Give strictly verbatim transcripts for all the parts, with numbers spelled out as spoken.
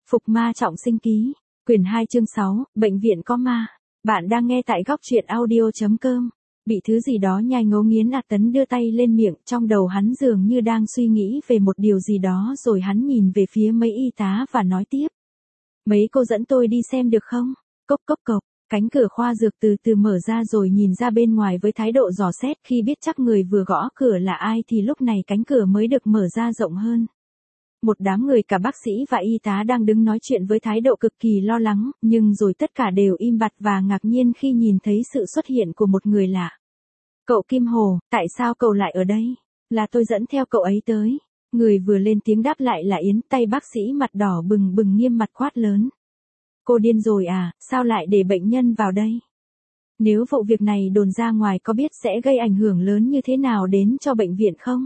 Phục ma trọng sinh ký, quyển hai chương sáu, bệnh viện có ma. Bạn đang nghe tại góc truyện audio.com. Bị thứ gì đó nhai ngấu nghiến à, Tấn đưa tay lên miệng, trong đầu hắn dường như đang suy nghĩ về một điều gì đó rồi hắn nhìn về phía mấy y tá và nói tiếp. Mấy cô dẫn tôi đi xem được không? Cốc cốc cộc, cánh cửa khoa dược từ từ mở ra rồi nhìn ra bên ngoài với thái độ dò xét. Khi biết chắc người vừa gõ cửa là ai thì lúc này cánh cửa mới được mở ra rộng hơn. Một đám người cả bác sĩ và y tá đang đứng nói chuyện với thái độ cực kỳ lo lắng, nhưng rồi tất cả đều im bặt và ngạc nhiên khi nhìn thấy sự xuất hiện của một người lạ. Cậu Kim Hồ, tại sao cậu lại ở đây? Là tôi dẫn theo cậu ấy tới. Người vừa lên tiếng đáp lại là Yến, tay bác sĩ mặt đỏ bừng bừng nghiêm mặt quát lớn. Cô điên rồi à, sao lại để bệnh nhân vào đây? Nếu vụ việc này đồn ra ngoài có biết sẽ gây ảnh hưởng lớn như thế nào đến cho bệnh viện không?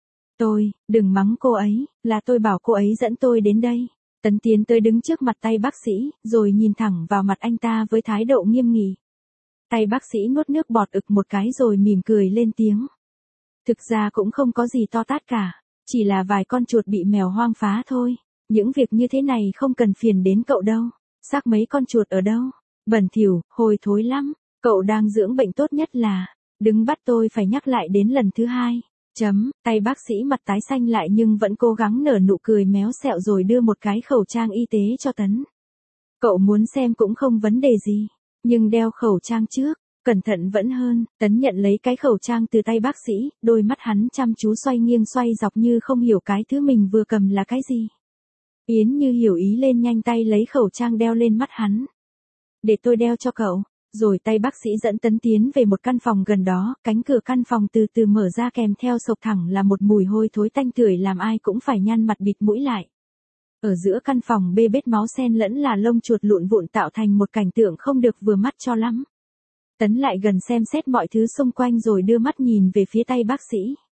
Tôi, đừng mắng cô ấy, là tôi bảo cô ấy dẫn tôi đến đây. Tấn tiến tới đứng trước mặt tay bác sĩ, rồi nhìn thẳng vào mặt anh ta với thái độ nghiêm nghị. Tay bác sĩ nuốt nước bọt ực một cái rồi mỉm cười lên tiếng. Thực ra cũng không có gì to tát cả, chỉ là vài con chuột bị mèo hoang phá thôi. Những việc như thế này không cần phiền đến cậu đâu. Xác mấy con chuột ở đâu? Bẩn thỉu, hôi thối lắm. Cậu đang dưỡng bệnh, tốt nhất là đừng bắt tôi phải nhắc lại đến lần thứ hai. Chấm, tay bác sĩ mặt tái xanh lại nhưng vẫn cố gắng nở nụ cười méo xẹo rồi đưa một cái khẩu trang y tế cho Tấn. Cậu muốn xem cũng không vấn đề gì, nhưng đeo khẩu trang trước, cẩn thận vẫn hơn. Tấn nhận lấy cái khẩu trang từ tay bác sĩ, đôi mắt hắn chăm chú xoay nghiêng xoay dọc như không hiểu cái thứ mình vừa cầm là cái gì. Yến như hiểu ý lên nhanh tay lấy khẩu trang đeo lên mắt hắn. Để tôi đeo cho cậu. Rồi tay bác sĩ dẫn Tấn tiến về một căn phòng gần đó, cánh cửa căn phòng từ từ mở ra kèm theo sộc thẳng là một mùi hôi thối tanh tưởi làm ai cũng phải nhăn mặt bịt mũi lại. Ở giữa căn phòng bê bết máu xen lẫn là lông chuột lụn vụn tạo thành một cảnh tượng không được vừa mắt cho lắm. Tấn lại gần xem xét mọi thứ xung quanh rồi đưa mắt nhìn về phía tay bác sĩ.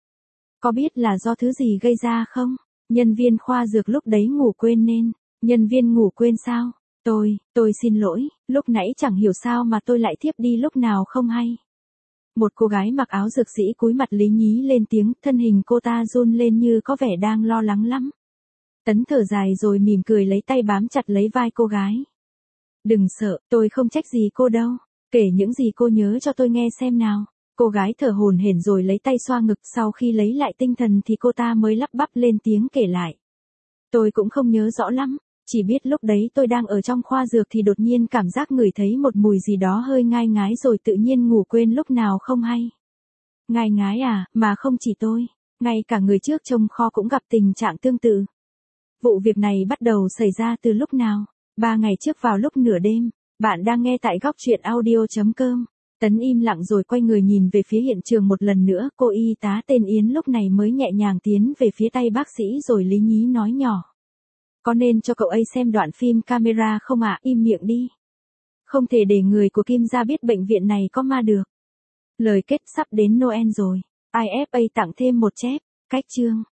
Có biết là do thứ gì gây ra không? Nhân viên khoa dược lúc đấy ngủ quên nên. Nhân viên ngủ quên sao? Tôi, tôi xin lỗi, lúc nãy chẳng hiểu sao mà tôi lại thiếp đi lúc nào không hay. Một cô gái mặc áo dược sĩ cúi mặt lý nhí lên tiếng, thân hình cô ta run lên như có vẻ đang lo lắng lắm. Tấn thở dài rồi mỉm cười lấy tay bám chặt lấy vai cô gái. Đừng sợ, tôi không trách gì cô đâu, kể những gì cô nhớ cho tôi nghe xem nào. Cô gái thở hổn hển rồi lấy tay xoa ngực, sau khi lấy lại tinh thần thì cô ta mới lắp bắp lên tiếng kể lại. Tôi cũng không nhớ rõ lắm. Chỉ biết lúc đấy tôi đang ở trong khoa dược thì đột nhiên cảm giác ngửi thấy một mùi gì đó hơi ngai ngái rồi tự nhiên ngủ quên lúc nào không hay. Ngai ngái à, mà không chỉ tôi, ngay cả người trước trông kho cũng gặp tình trạng tương tự. Vụ việc này bắt đầu xảy ra từ lúc nào? Ba ngày trước vào lúc nửa đêm. Bạn đang nghe tại góc truyện audio.com. Tấn im lặng rồi quay người nhìn về phía hiện trường một lần nữa. Cô y tá tên Yến lúc này mới nhẹ nhàng tiến về phía tay bác sĩ rồi lý nhí nói nhỏ. Có nên cho cậu ấy xem đoạn phim camera không ạ? À? Im miệng đi. Không thể để người của Kim gia biết bệnh viện này có ma được. Lời kết, sắp đến Noel rồi. i ép a tặng thêm một chép. Cách chương.